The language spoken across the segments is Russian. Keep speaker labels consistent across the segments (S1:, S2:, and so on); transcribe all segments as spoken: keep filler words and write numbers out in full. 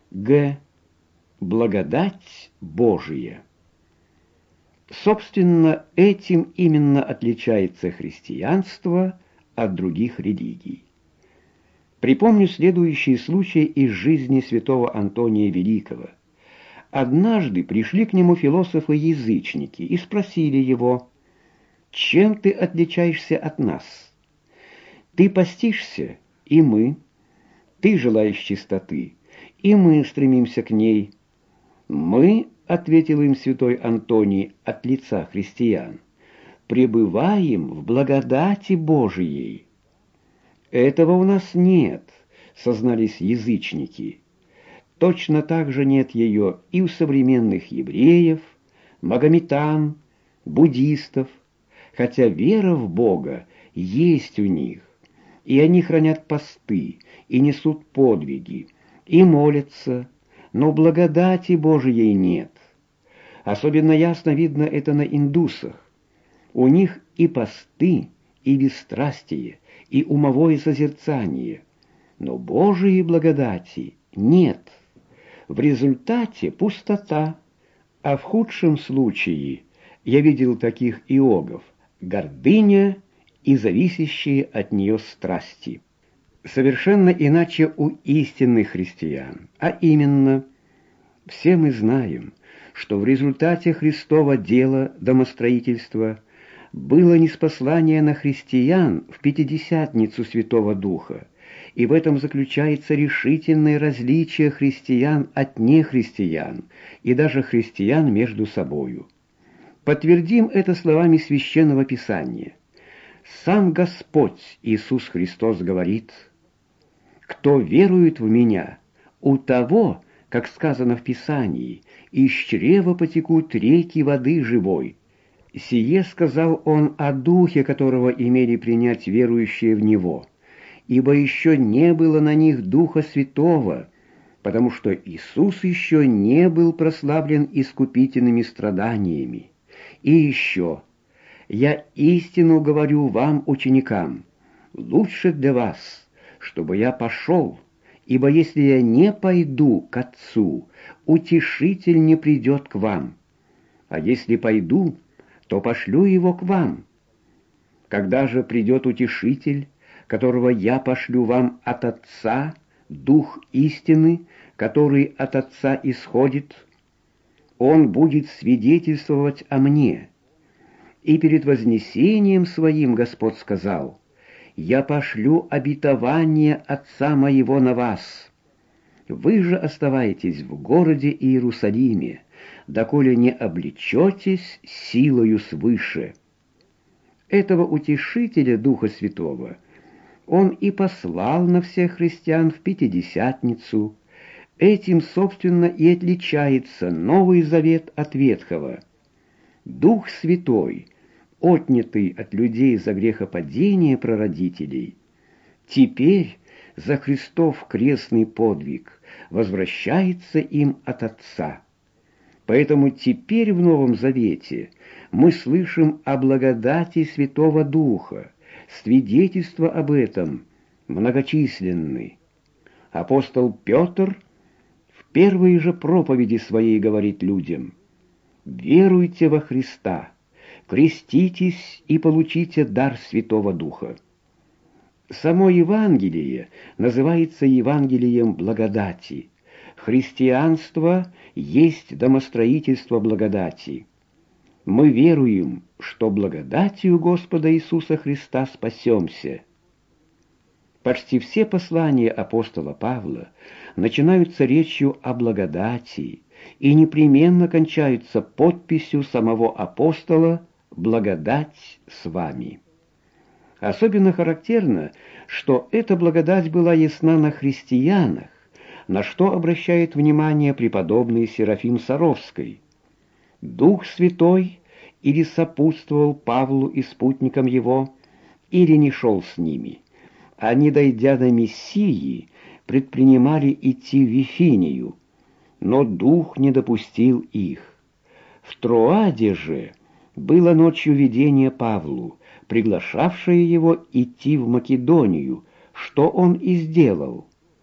S1: Г. Благодать Божия. Собственно, этим именно отличается христианство от других религий. Припомню следующий случай из жизни святого Антония Великого. Однажды пришли к нему философы-язычники и спросили его: «Чем ты отличаешься от нас? Ты постишься, и мы. Ты желаешь чистоты, и мы стремимся к ней. Мы, — ответил им святой Антоний от лица христиан, — пребываем в благодати Божией». «Этого у нас нет», — сознались язычники. Точно так же нет ее и у современных евреев, магометан, буддистов, хотя вера в Бога есть у них, и они хранят посты, и несут подвиги, и молятся, но благодати Божией нет. Особенно ясно видно это на индусах. У них и посты, и бесстрастие, и умовое созерцание, но Божией благодати нет. В результате пустота, а в худшем случае, я видел таких иогов, гордыня и зависящие от нее страсти. Совершенно иначе у истинных христиан, а именно, все мы знаем, что в результате Христова дела домостроительства было ниспослание на христиан в Пятидесятницу Святого Духа, и в этом заключается решительное различие христиан от нехристиан и даже христиан между собою. Подтвердим это словами Священного Писания. Сам Господь Иисус Христос говорит: «Кто верует в Меня, у того, как сказано в Писании, из чрева потекут реки воды живой». Сие сказал Он о Духе, которого имели принять верующие в Него, ибо еще не было на них Духа Святого, потому что Иисус еще не был прославлен искупительными страданиями. И еще: «Я истину говорю вам, ученикам, лучше для вас, чтобы я пошел, ибо если я не пойду к Отцу, Утешитель не придет к вам, а если пойду, то пошлю его к вам. Когда же придет Утешитель, которого я пошлю вам от Отца, Дух истины, который от Отца исходит, Он будет свидетельствовать о мне. И перед вознесением Своим Господь сказал: «Я пошлю обетование Отца Моего на вас. Вы же оставайтесь в городе Иерусалиме, доколе не облечетесь силою свыше». Этого Утешителя Духа Святого Он и послал на всех христиан в Пятидесятницу. Этим, собственно, и отличается Новый Завет от Ветхого. Дух Святой, отнятый от людей за грехопадение прародителей, теперь за Христов крестный подвиг возвращается им от Отца. Поэтому теперь в Новом Завете мы слышим о благодати Святого Духа, свидетельства об этом многочисленны. Апостол Петр в первой же проповеди своей говорит людям: «Веруйте во Христа, креститесь и получите дар Святого Духа». Само Евангелие называется Евангелием благодати. Христианство есть домостроительство благодати. Мы веруем, что благодатью Господа Иисуса Христа спасемся. Почти все послания апостола Павла начинаются речью о благодати и непременно кончаются подписью самого апостола «Благодать с вами». Особенно характерно, что эта благодать была ясна на христианах, на что обращает внимание преподобный Серафим Саровский. Дух Святой или сопутствовал Павлу и спутникам его, или не шел с ними. Они, дойдя до Мессии, предпринимали идти в Вифинию, но Дух не допустил их. В Троаде же было ночью видение Павлу, приглашавшее его идти в Македонию, что он и сделал.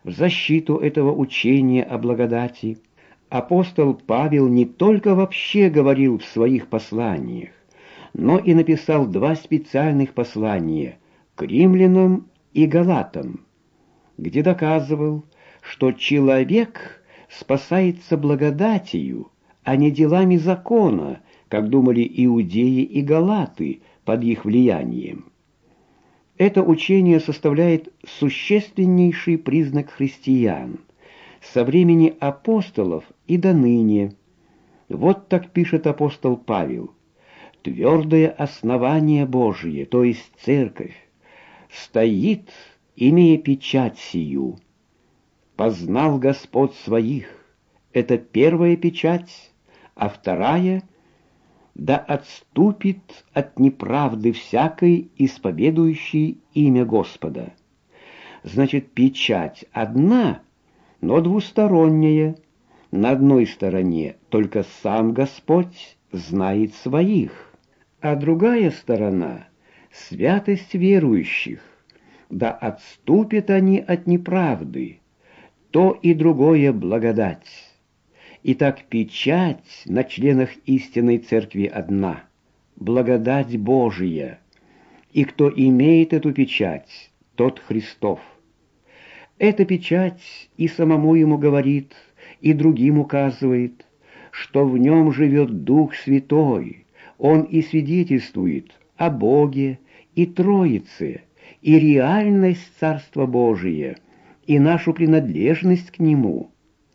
S1: В защиту этого учения о благодати апостол Павел не только вообще говорил в своих посланиях, но и написал два специальных послания к римлянам и галатам, где доказывал, что человек спасается благодатью, а не делами закона, как думали иудеи и галаты под их влиянием. Это учение составляет существеннейший признак христиан со времени апостолов и до ныне. Вот так пишет апостол Павел: «Твердое основание Божие, то есть церковь, стоит, имея печать сию. Познал Господь своих» — это первая печать, а вторая — «да отступит от неправды всякой, исповедующей имя Господа». Значит, печать одна, но двусторонняя. На одной стороне только сам Господь знает своих, а другая сторона — святость верующих. Да отступят они от неправды, то и другое благодать. Итак, печать на членах истинной церкви одна — благодать Божия, и кто имеет эту печать, тот Христов. Эта печать и самому ему говорит, и другим указывает, что в нем живет Дух Святой, он и свидетельствует о Боге и Троице, и реальность Царства Божия, и нашу принадлежность к Нему.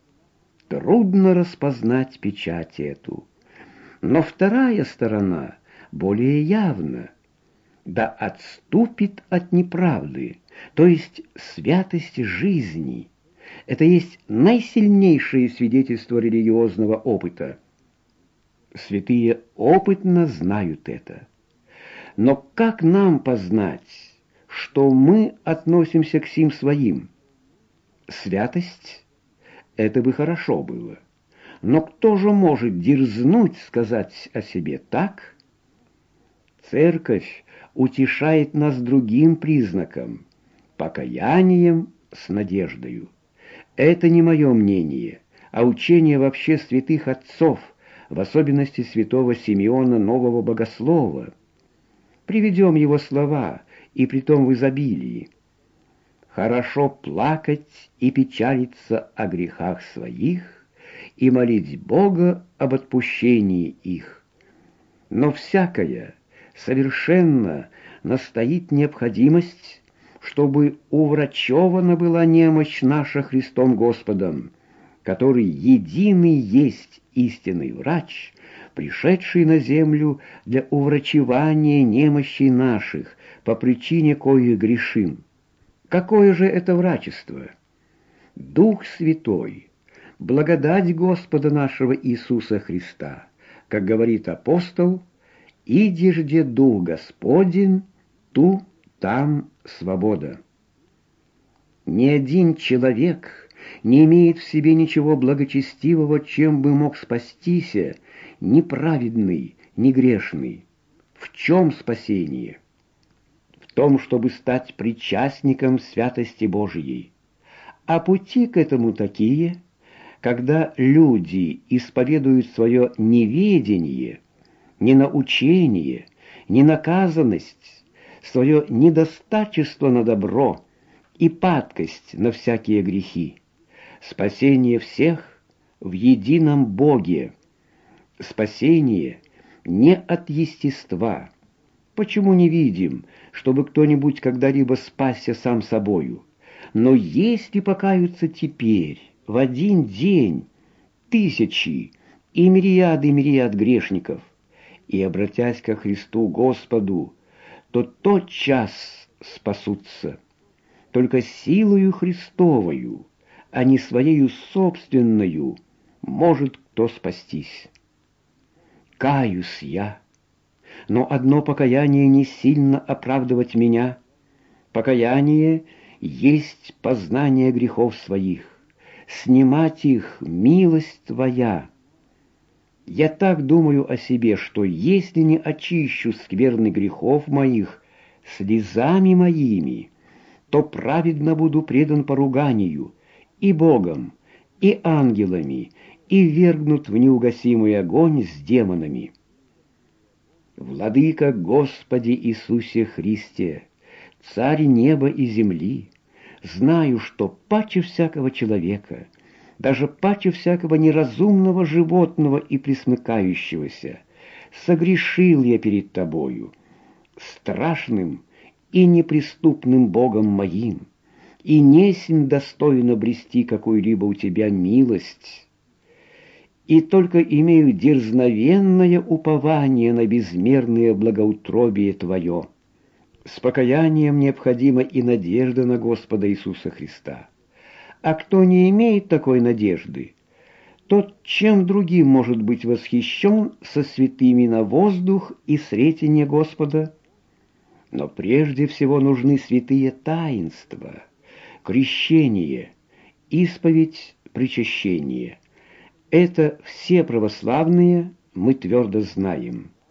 S1: Трудно распознать печать эту. Но вторая сторона более явна. Да отступит от неправды, то есть святости жизни. Это есть наисильнейшее свидетельство религиозного опыта. Святые опытно знают это. Но как нам познать, что мы относимся к сим своим? Святость — это бы хорошо было. Но кто же может дерзнуть сказать о себе так? Церковь утешает нас другим признаком — покаянием с надеждою. Это не мое мнение, а учение вообще святых отцов, в особенности святого Симеона Нового Богослова. Приведем его слова, и притом в изобилии. «Хорошо плакать и печалиться о грехах своих и молить Бога об отпущении их. Но всякая совершенно настоит необходимость, чтобы уврачевана была немощь наша Христом Господом, который единый есть истинный врач, пришедший на землю для уврачевания немощей наших, по причине коих грешим». Какое же это врачество? Дух Святой, благодать Господа нашего Иисуса Христа, как говорит апостол: «Иди ж где Дух Господень, ту там свобода». Ни один человек не имеет в себе ничего благочестивого, чем бы мог спастися, ни праведный, ни грешный. В чем спасение? В том, чтобы стать причастником святости Божией. А пути к этому такие, когда люди исповедуют свое неведение, ненаучение, ненаказанность, свое недостачество на добро и падкость на всякие грехи. Спасение всех в едином Боге. Спасение не от естества. Почему не видим, чтобы кто-нибудь когда-либо спасся сам собою? Но если покаются теперь, в один день, тысячи и мириады мириад грешников, и, обратясь ко Христу Господу, то тотчас спасутся. Только силою Христовою, а не своею собственною, может кто спастись. Каюсь я. Но одно покаяние не сильно оправдывать меня. Покаяние есть познание грехов своих, снимать их милость Твоя. Я так думаю о себе, что если не очищу скверны грехов моих слезами моими, то праведно буду предан поруганию, и Богом, и ангелами, и ввергнут в неугасимый огонь с демонами. Владыка Господи Иисусе Христе, Царь неба и земли, знаю, что паче всякого человека, даже паче всякого неразумного животного и пресмыкающегося, согрешил я перед Тобою, страшным и неприступным Богом моим, и несмь достойно брести какую-либо у Тебя милость, и только имею дерзновенное упование на безмерное благоутробие Твое. С покаянием необходима и надежда на Господа Иисуса Христа. А кто не имеет такой надежды, тот чем другим может быть восхищен со святыми на воздух и сретение Господа? Но прежде всего нужны святые таинства, крещение, исповедь, причащение. Это все православные мы твердо знаем.